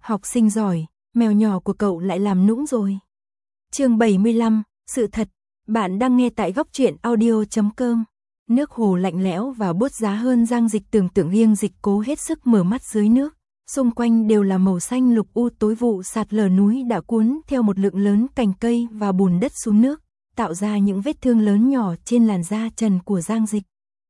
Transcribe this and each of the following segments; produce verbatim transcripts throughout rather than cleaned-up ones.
Học sinh giỏi, mèo nhỏ của cậu lại làm nũng rồi. Chương bảy mươi lăm, sự thật. Bạn đang nghe tại góc truyện audio chấm com. Nước hồ lạnh lẽo và buốt giá hơn Giang Dịch tưởng tượng, riêng Dịch cố hết sức mở mắt dưới nước. Xung quanh đều là màu xanh lục u tối, vụ sạt lở núi đã cuốn theo một lượng lớn cành cây và bùn đất xuống nước, tạo ra những vết thương lớn nhỏ trên làn da trần của Giang Dịch.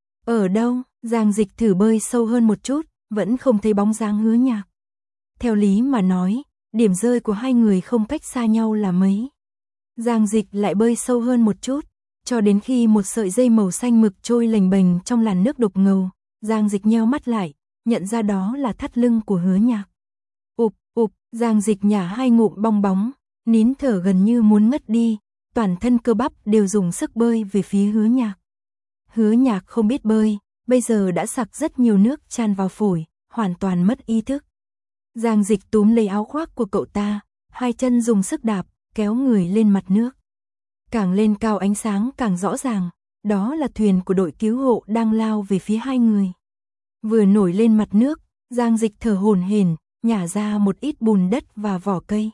Ở đâu? Giang Dịch thử bơi sâu hơn một chút, vẫn không thấy bóng dáng Hứa Nhạc. Theo lý mà nói, điểm rơi của hai người không cách xa nhau là mấy. Giang Dịch lại bơi sâu hơn một chút, cho đến khi một sợi dây màu xanh mực trôi lềnh bềnh trong làn nước đục ngầu, Giang Dịch nheo mắt lại, nhận ra đó là thắt lưng của Hứa Nhạc. Ụp, ụp, Giang Dịch nhả hai ngụm bong bóng, nín thở gần như muốn ngất đi, toàn thân cơ bắp đều dùng sức bơi về phía Hứa Nhạc. Hứa Nhạc không biết bơi, bây giờ đã sặc rất nhiều nước tràn vào phổi, hoàn toàn mất ý thức. Giang Dịch túm lấy áo khoác của cậu ta, hai chân dùng sức đạp, kéo người lên mặt nước. Càng lên cao ánh sáng càng rõ ràng, đó là thuyền của đội cứu hộ đang lao về phía hai người. Vừa nổi lên mặt nước, Giang Dịch thở hổn hển, nhả ra một ít bùn đất và vỏ cây.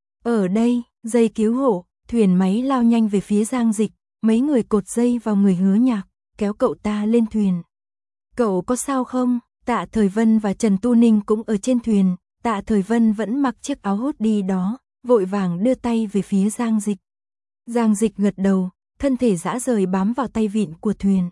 Ở đây, dây cứu hộ, thuyền máy lao nhanh về phía Giang Dịch, mấy người cột dây vào người Hứa Nhạc, kéo cậu ta lên thuyền. Cậu có sao không? Tạ Thời Vân và Trần Tu Ninh cũng ở trên thuyền. Tạ Thời Vân vẫn mặc chiếc áo hốt đi đó, vội vàng đưa tay về phía Giang Dịch. Giang Dịch gật đầu, thân thể rã rời bám vào tay vịn của thuyền.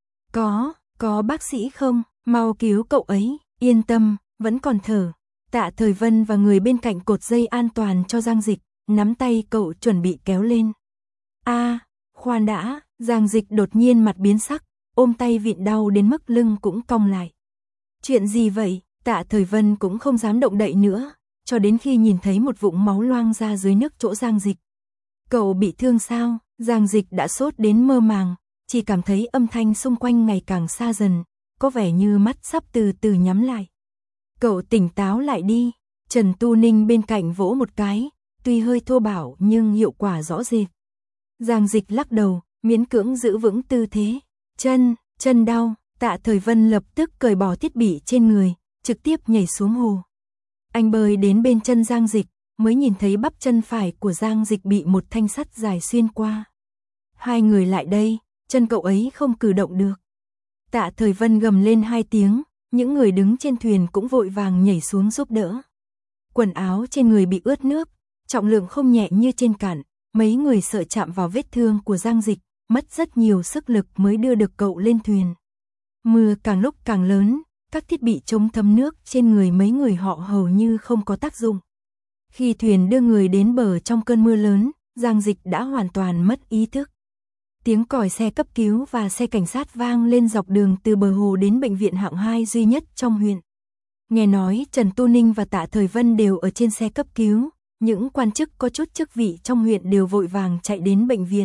Có, có bác sĩ không? Mau cứu cậu ấy, yên tâm, vẫn còn thở. Tạ Thời Vân và người bên cạnh cột dây an toàn cho Giang Dịch, nắm tay cậu chuẩn bị kéo lên. A, à, khoan đã, Giang Dịch đột nhiên mặt biến sắc, ôm tay vịn đau đến mức lưng cũng cong lại. Chuyện gì vậy? Tạ Thời Vân cũng không dám động đậy nữa, cho đến khi nhìn thấy một vũng máu loang ra dưới nước chỗ Giang Dịch. Cậu bị thương sao? Giang Dịch đã sốt đến mơ màng, chỉ cảm thấy âm thanh xung quanh ngày càng xa dần, có vẻ như mắt sắp từ từ nhắm lại. Cậu tỉnh táo lại đi. Trần Tu Ninh bên cạnh vỗ một cái, tuy hơi thô bạo nhưng hiệu quả rõ rệt. Giang Dịch lắc đầu, miễn cưỡng giữ vững tư thế. Chân, chân đau. Tạ Thời Vân lập tức cởi bỏ thiết bị trên người, trực tiếp nhảy xuống hồ. Anh bơi đến bên chân Giang Dịch, mới nhìn thấy bắp chân phải của Giang Dịch bị một thanh sắt dài xuyên qua. Hai người lại đây, chân cậu ấy không cử động được. Tạ Thời Vân gầm lên hai tiếng, những người đứng trên thuyền cũng vội vàng nhảy xuống giúp đỡ. Quần áo trên người bị ướt nước, trọng lượng không nhẹ như trên cạn, mấy người sợ chạm vào vết thương của Giang Dịch, mất rất nhiều sức lực mới đưa được cậu lên thuyền. Mưa càng lúc càng lớn, các thiết bị chống thấm nước trên người mấy người họ hầu như không có tác dụng. Khi thuyền đưa người đến bờ trong cơn mưa lớn, Giang Dịch đã hoàn toàn mất ý thức. Tiếng còi xe cấp cứu và xe cảnh sát vang lên dọc đường từ bờ hồ đến bệnh viện hạng hai duy nhất trong huyện. Nghe nói Trần Tu Ninh và Tạ Thời Vân đều ở trên xe cấp cứu, những quan chức có chút chức vị trong huyện đều vội vàng chạy đến bệnh viện.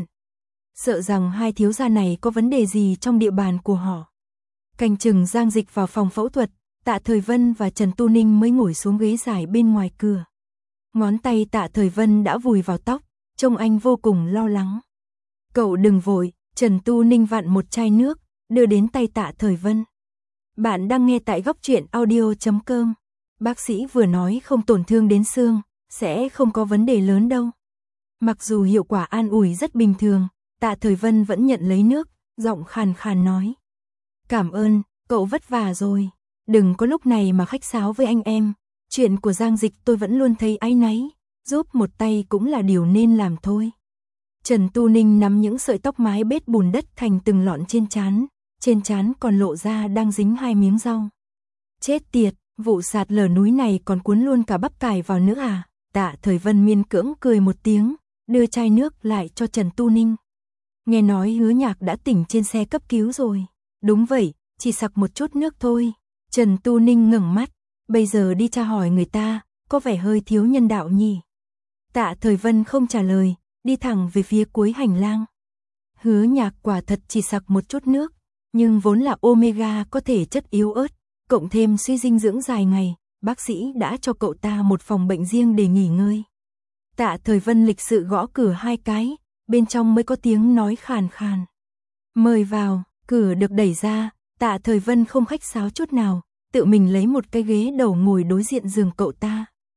Sợ rằng hai thiếu gia này có vấn đề gì trong địa bàn của họ. Canh chừng Giang Dịch vào phòng phẫu thuật, Tạ Thời Vân và Trần Tu Ninh mới ngồi xuống ghế dài bên ngoài cửa. Ngón tay Tạ Thời Vân đã vùi vào tóc, trông anh vô cùng lo lắng. Cậu đừng vội, Trần Tu Ninh vặn một chai nước, đưa đến tay Tạ Thời Vân. Bạn đang nghe tại góc truyện audio chấm com. Bác sĩ vừa nói không tổn thương đến xương, sẽ không có vấn đề lớn đâu. Mặc dù hiệu quả an ủi rất bình thường, Tạ Thời Vân vẫn nhận lấy nước, giọng khàn khàn nói. Cảm ơn, cậu vất vả rồi. Đừng có lúc này mà khách sáo với anh em. Chuyện của Giang Dịch tôi vẫn luôn thấy áy náy, giúp một tay cũng là điều nên làm thôi. Trần Tu Ninh nắm những sợi tóc mái bết bùn đất thành từng lọn trên trán, trên trán còn lộ ra đang dính hai miếng rau. Chết tiệt, vụ sạt lở núi này còn cuốn luôn cả bắp cải vào nữa à? Tạ Thời Vân miên cưỡng cười một tiếng, đưa chai nước lại cho Trần Tu Ninh. Nghe nói Hứa Nhạc đã tỉnh trên xe cấp cứu rồi. Đúng vậy, chỉ sặc một chút nước thôi. Trần Tu Ninh ngẩng mắt, bây giờ đi tra hỏi người ta, có vẻ hơi thiếu nhân đạo nhỉ. Tạ Thời Vân không trả lời, đi thẳng về phía cuối hành lang. Hứa Nhạc quả thật chỉ sặc một chút nước, nhưng vốn là omega có thể chất yếu ớt, cộng thêm suy dinh dưỡng dài ngày, bác sĩ đã cho cậu ta một phòng bệnh riêng để nghỉ ngơi. Tạ Thời Vân lịch sự gõ cửa hai cái, bên trong mới có tiếng nói khàn khàn. Mời vào. Cửa được đẩy ra, Tạ Thời Vân không khách sáo chút nào, tự mình lấy một cái ghế đầu ngồi đối diện giường cậu ta.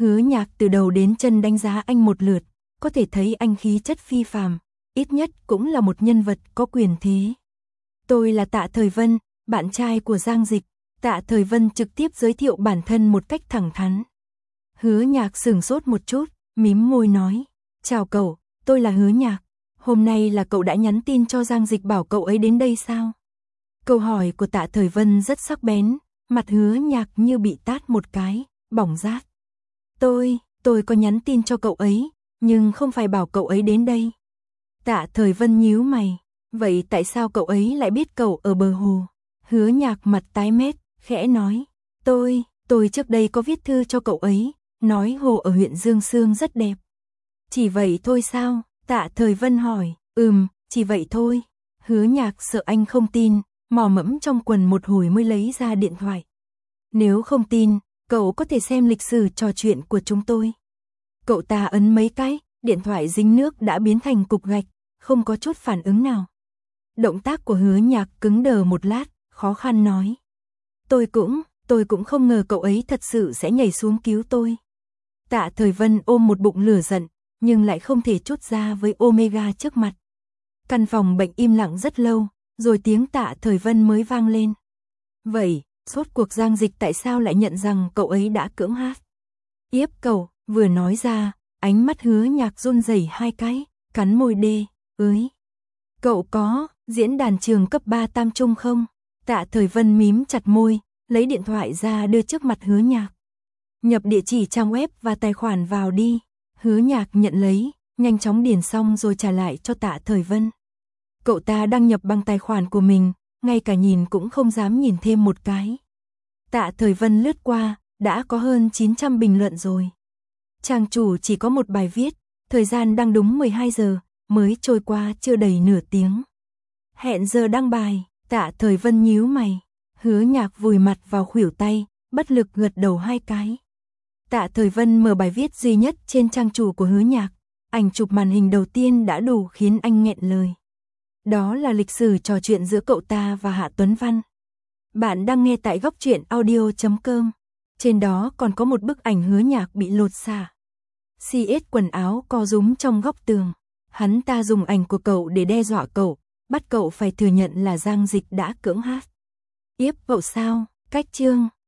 Hứa Nhạc từ đầu đến chân đánh giá anh một lượt, có thể thấy anh khí chất phi phàm, ít nhất cũng là một nhân vật có quyền thế. Tôi là Tạ Thời Vân, bạn trai của Giang Dịch. Tạ Thời Vân trực tiếp giới thiệu bản thân một cách thẳng thắn. Hứa Nhạc sửng sốt một chút, mím môi nói, chào cậu, tôi là Hứa Nhạc. Hôm nay là cậu đã nhắn tin cho Giang Dịch bảo cậu ấy đến đây sao? Câu hỏi của Tạ Thời Vân rất sắc bén, mặt Hứa Nhạc như bị tát một cái, bỏng rát. Tôi, tôi có nhắn tin cho cậu ấy, nhưng không phải bảo cậu ấy đến đây. Tạ Thời Vân nhíu mày, vậy tại sao cậu ấy lại biết cậu ở bờ hồ? Hứa Nhạc mặt tái mét, khẽ nói, tôi, tôi trước đây có viết thư cho cậu ấy, nói hồ ở huyện Dương Xương rất đẹp. Chỉ vậy thôi sao? Tạ Thời Vân hỏi, ừm, chỉ vậy thôi. Hứa Nhạc sợ anh không tin, mò mẫm trong quần một hồi mới lấy ra điện thoại. Nếu không tin, cậu có thể xem lịch sử trò chuyện của chúng tôi. Cậu ta ấn mấy cái, điện thoại dính nước đã biến thành cục gạch, không có chút phản ứng nào. Động tác của Hứa Nhạc cứng đờ một lát, khó khăn nói. Tôi cũng, tôi cũng không ngờ cậu ấy thật sự sẽ nhảy xuống cứu tôi. Tạ Thời Vân ôm một bụng lửa giận, nhưng lại không thể trút ra với Omega trước mặt. Căn phòng bệnh im lặng rất lâu, rồi tiếng Tạ Thời Vân mới vang lên. Vậy, rốt cuộc Giang Dịch tại sao lại nhận rằng cậu ấy đã cưỡng hát? Yếp cậu, vừa nói ra, ánh mắt Hứa Nhạc run rẩy hai cái, cắn môi đê, ới. Cậu có diễn đàn trường cấp ba tam trung không? Tạ Thời Vân mím chặt môi, lấy điện thoại ra đưa trước mặt Hứa Nhạc. Nhập địa chỉ trang web và tài khoản vào đi. Hứa Nhạc nhận lấy, nhanh chóng điền xong rồi trả lại cho Tạ Thời Vân. Cậu ta đăng nhập bằng tài khoản của mình, ngay cả nhìn cũng không dám nhìn thêm một cái. Tạ Thời Vân lướt qua, đã có hơn chín trăm bình luận rồi. Trang chủ chỉ có một bài viết, thời gian đăng đúng mười hai giờ, mới trôi qua chưa đầy nửa tiếng. Hẹn giờ đăng bài, Tạ Thời Vân nhíu mày. Hứa Nhạc vùi mặt vào khuỷu tay, bất lực gật đầu hai cái. Tạ Thời Vân mở bài viết duy nhất trên trang chủ của Hứa Nhạc, ảnh chụp màn hình đầu tiên đã đủ khiến anh nghẹn lời. Đó là lịch sử trò chuyện giữa cậu ta và Hạ Tuấn Văn. Bạn đang nghe tại góc truyện audio chấm com. Trên đó còn có một bức ảnh Hứa Nhạc bị lột xả. xê ét quần áo co rúm trong góc tường. Hắn ta dùng ảnh của cậu để đe dọa cậu, bắt cậu phải thừa nhận là Giang Dịch đã cưỡng hát. Yếp cậu sao? Cách chương